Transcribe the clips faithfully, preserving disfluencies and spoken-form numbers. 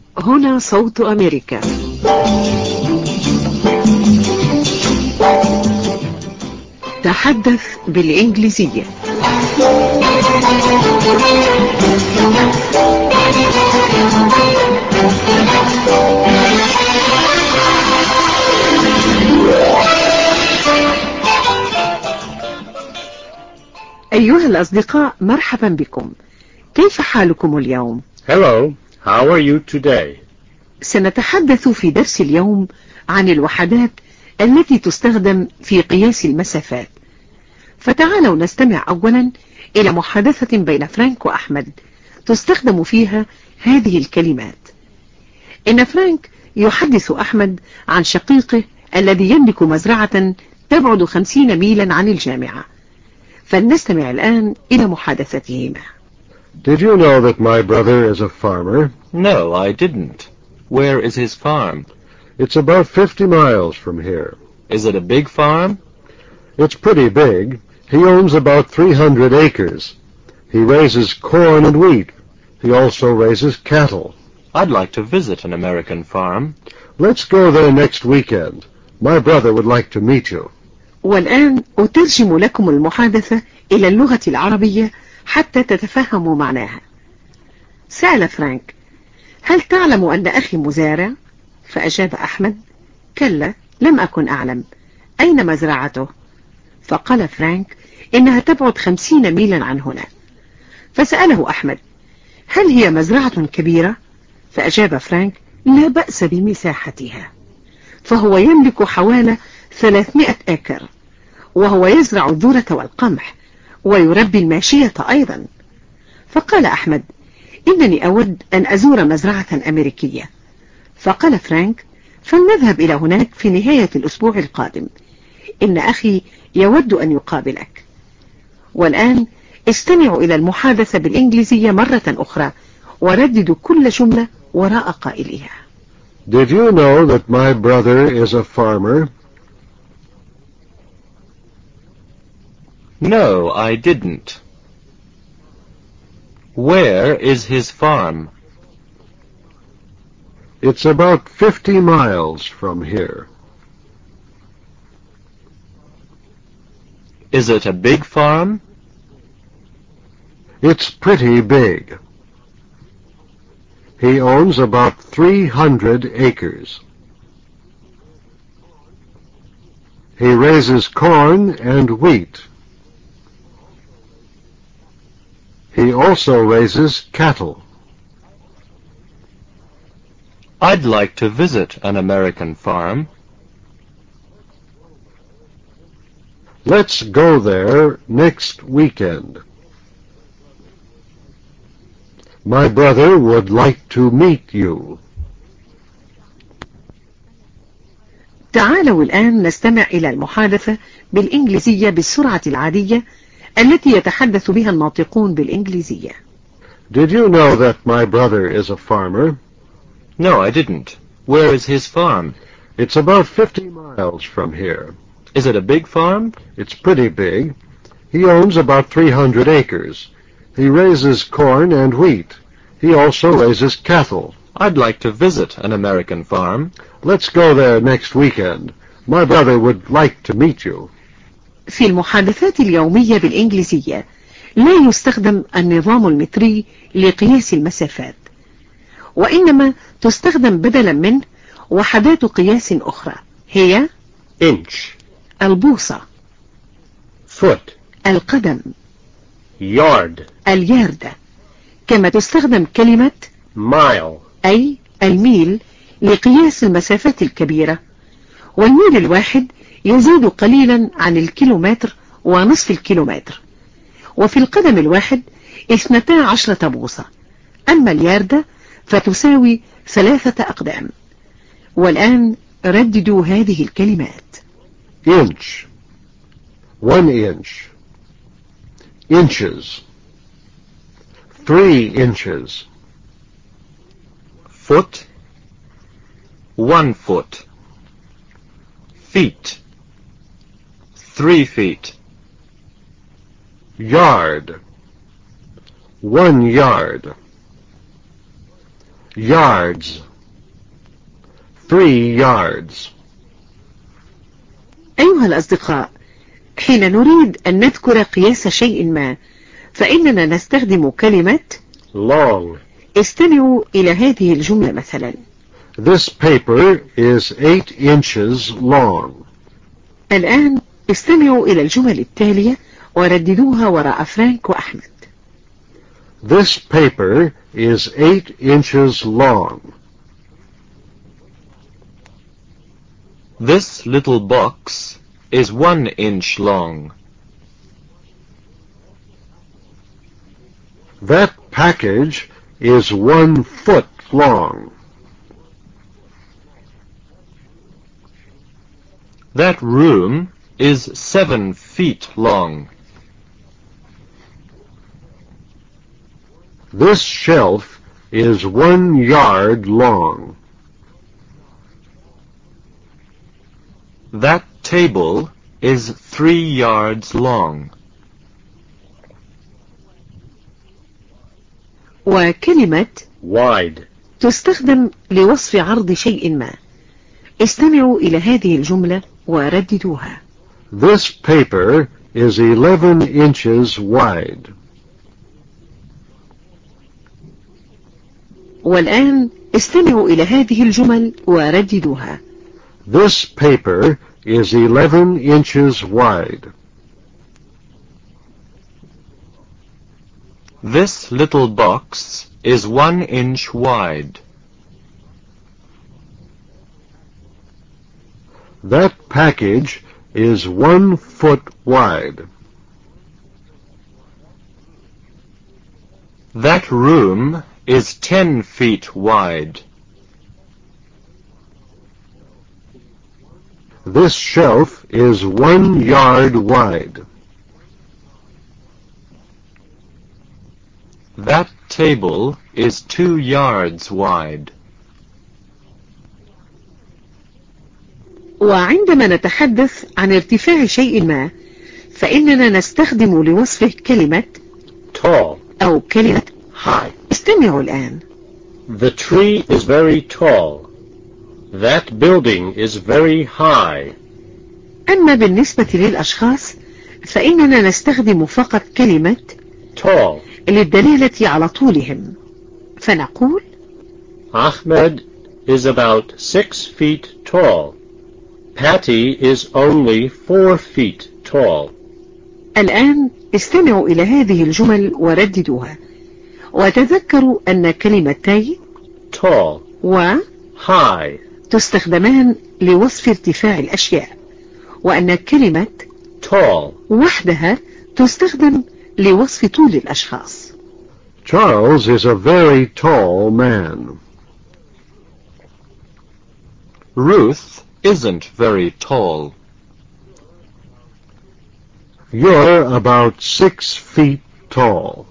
هنا صوت أمريكا. تحدث بالإنجليزية. أيها الأصدقاء، مرحبا بكم. كيف حالكم اليوم؟ Hello, how are you today? سنتحدث في درس اليوم عن الوحدات التي تستخدم في قياس المسافات. فتعالوا نستمع أولا إلى محادثة بين فرانك وأحمد تستخدم فيها هذه الكلمات. إن فرانك يحدث أحمد عن شقيقه الذي يملك مزرعة تبعد خمسين ميلا عن الجامعة. فلنستمع الآن إلى محادثتهما. Did you know that my brother is a farmer? No, I didn't. Where is his farm? It's about fifty miles from here. Is it a big farm? It's pretty big. He owns about three hundred acres. He raises corn and wheat. He also raises cattle. I'd like to visit an American farm. Let's go there next weekend. My brother would like to meet you. والآن أترجم لكم المحادثة إلى اللغة العربية حتى تتفهموا معناها. سأل فرانك: هل تعلم أن أخي مزارع؟ فأجاب أحمد: كلا، لم أكن أعلم. أين مزرعته؟ فقال فرانك: إنها تبعد خمسين ميلا عن هنا. فسأله أحمد: هل هي مزرعة كبيرة؟ فأجاب فرانك: لا بأس بمساحتها، فهو يملك حوالي ثلاثمائة أكر، وهو يزرع الذرة والقمح ويربي الماشية أيضا. فقال أحمد: إنني أود أن أزور مزرعة أمريكية. فقال فرانك: فلنذهب إلى هناك في نهاية الأسبوع القادم. إن أخي يود أن يقابلك. والآن استمعوا إلى المحادثة بالإنجليزية مرة أخرى ورددوا كل جملة وراء قائلها. Did you know that my brother is a farmer? No, I didn't. Where is his farm? It's about fifty miles from here. Is it a big farm? It's pretty big. He owns about three hundred acres. He raises corn and wheat. He also raises cattle. I'd like to visit an American farm. Let's go there next weekend. My brother would like to meet you. تعالوا الآن نستمع إلى المحادثة بالإنجليزية بالسرعة العادية التي يتحدث بها الناطقون بالإنجليزية. Did you know that my brother is a farmer? No, I didn't. Where is his farm? It's about fifty miles from here. Is it a big farm? It's pretty big. He owns about three hundred acres. He raises corn and wheat. He also raises cattle. I'd like to visit an American farm. Let's go there next weekend. My brother would like to meet you. في المحادثات اليومية بالإنجليزية لا يستخدم النظام المتري لقياس المسافات، وإنما تستخدم بدلا منه وحدات قياس أخرى هي inch, البوصة، foot, القدم، yard, الياردة. كما تستخدم كلمة mile, أي الميل لقياس المسافات الكبيرة، والميل الواحد يزيد قليلا عن الكيلومتر ونصف الكيلومتر. وفي القدم الواحد اثنتا عشرة بوصة. أما الياردة فتساوي ثلاثة أقدام. والآن رددوا هذه الكلمات. inch, one inch, inches, three inches, Foot, one foot. Feet, three feet. yard, one yard, yards. Three yards. أيها الأصدقاء، حين نريد أن نذكر قياس شيء ما فإننا نستخدم كلمة long. استمعوا إلى هذه الجملة مثلا. This paper is eight inches long. الآن استمعوا إلى الجمل التالية ورددوها وراء فرانك وأحمد. This paper is eight inches long. This little box is one inch long. That package is one foot long. That room is seven feet long. This shelf is one yard long. That table is three yards long. وكلمة Wide. تستخدم لوصف عرض شيء ما. استمعوا إلى هذه الجملة ورددوها. This paper is eleven inches wide. والآن استمعوا إلى هذه الجمل ورددوها. This paper is eleven inches wide. This little box is one inch wide. That package is one foot wide. That room is ten feet wide. This shelf is one yard wide. That table is two yards wide. وعندما نتحدث عن ارتفاع شيء ما فإننا نستخدم لوصفه كلمة Tall. أو كلمة High. استمعوا الآن. The tree is very tall. That building is very high. أما بالنسبة للأشخاص فإننا نستخدم فقط كلمة Tall. للدلالة على طولهم، فنقول Ahmed is about six feet tall. Patty is only four feet tall. الآن استمعوا إلى هذه الجمل ورددوها، وتذكروا أن كلمتي Tall. و High. تستخدمان لوصف ارتفاع الأشياء، وأن كلمة Tall. وحدها تستخدم لوصف طول الأشخاص. Charles is a very tall man. Ruth isn't very tall. You're about six feet tall.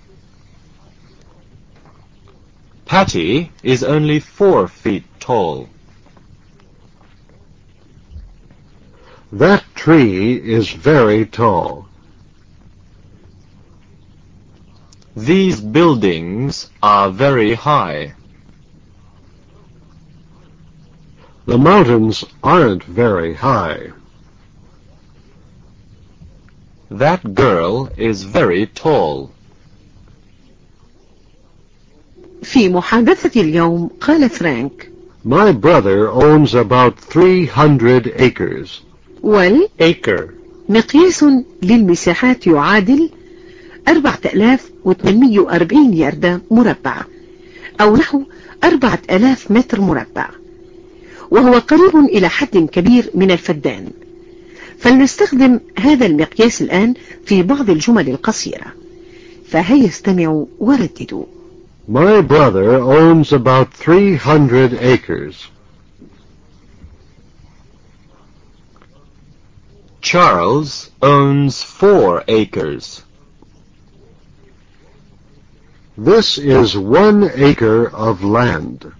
Patty is only four feet tall. That tree is very tall. These buildings are very high. The mountains aren't very high. That girl is very tall. في محادثة اليوم قال فرانك My brother owns about three hundred acres. وال Acre. مقياس للمساحات يعادل أربعة آلاف وثمانمئة وأربعين ياردة مربع أو نحو أربعة آلاف متر مربع، وهو قريب إلى حد كبير من الفدان. فلنستخدم هذا المقياس الآن في بعض الجمل القصيرة، فهيا استمعوا ورددوا. My brother owns about three hundred acres. Charles owns four acres. This is one acre of land.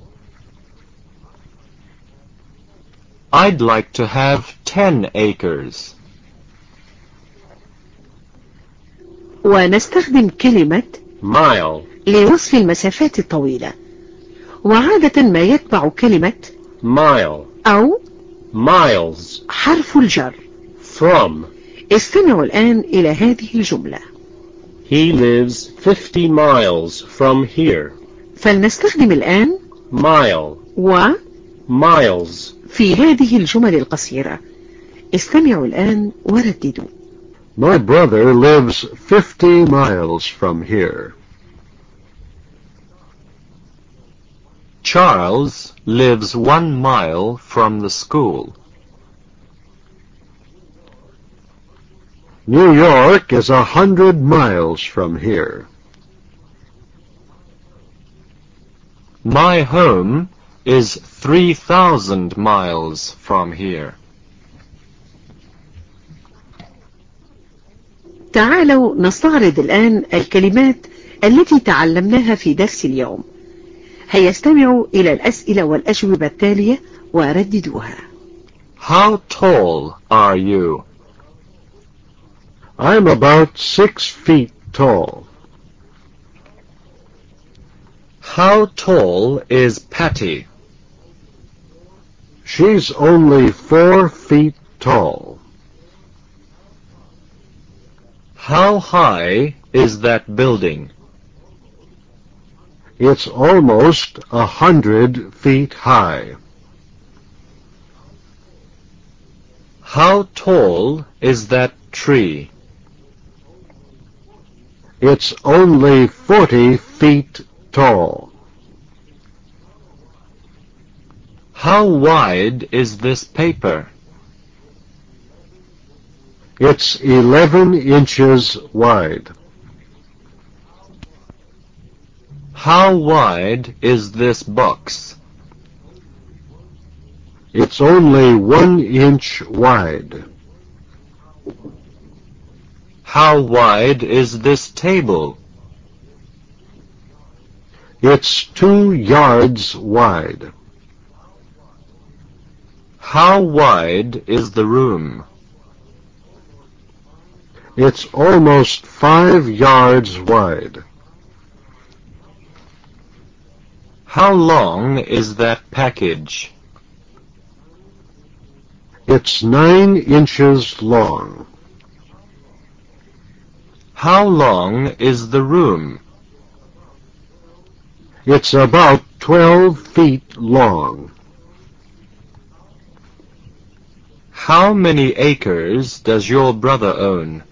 I'd like to have ten acres. ونستخدم كلمة Mile. لوصف المسافات الطويلة، وعادة ما يتبع كلمة mile, أو miles, حرف الجر. from. استمعوا الآن إلى هذه الجملة. He lives fifty miles from here. فلنستخدم الآن Mile, و miles. في هذه الجمل القصيرة. استمعوا الآن ورددوا. My brother lives fifty miles from here. Charles lives one mile from the school. New York is a hundred miles from here. My home is three thousand miles from here. تعالوا نستعرض الآن الكلمات التي تعلمناها في درس اليوم. هيا استمعوا إلى الأسئلة والأجوبة التالية ورددوها. How tall are you? I'm about six feet tall. How tall is Patty? She's only four feet tall. How high is that building? It's almost a hundred feet high. How tall is that tree? It's only forty feet tall. How wide is this paper? It's eleven inches wide. How wide is this box? It's only one inch wide. How wide is this table? It's two yards wide. How wide is the room? It's almost five yards wide. How long is that package? It's nine inches long. How long is the room? It's about twelve feet long. How many acres does your brother own?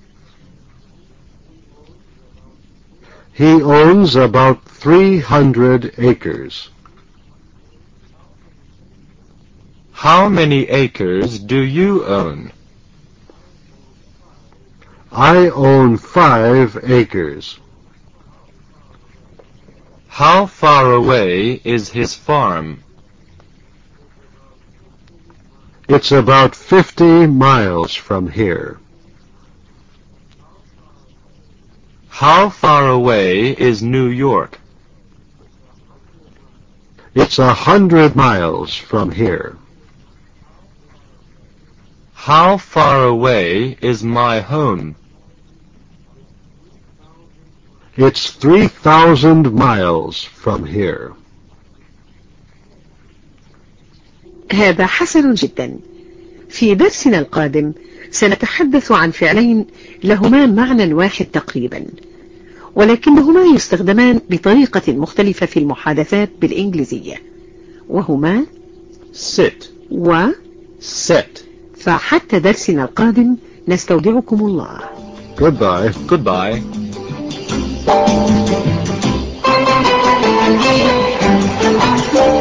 He owns about three hundred acres. How many acres do you own? I own five acres. How far away is his farm? It's about fifty miles from here. How far away is New York? It's a hundred miles from here. How far away is my home? It's three thousand miles from here. هذا حسن جدا. في درسنا القادم سنتحدث عن فعلين لهما معنى واحد تقريبا، ولكنهما يستخدمان بطريقة مختلفة في المحادثات بالإنجليزية، وهما Sit. و Set. فحتى درسنا القادم نستودعكم الله. Goodbye. Goodbye. Thank you.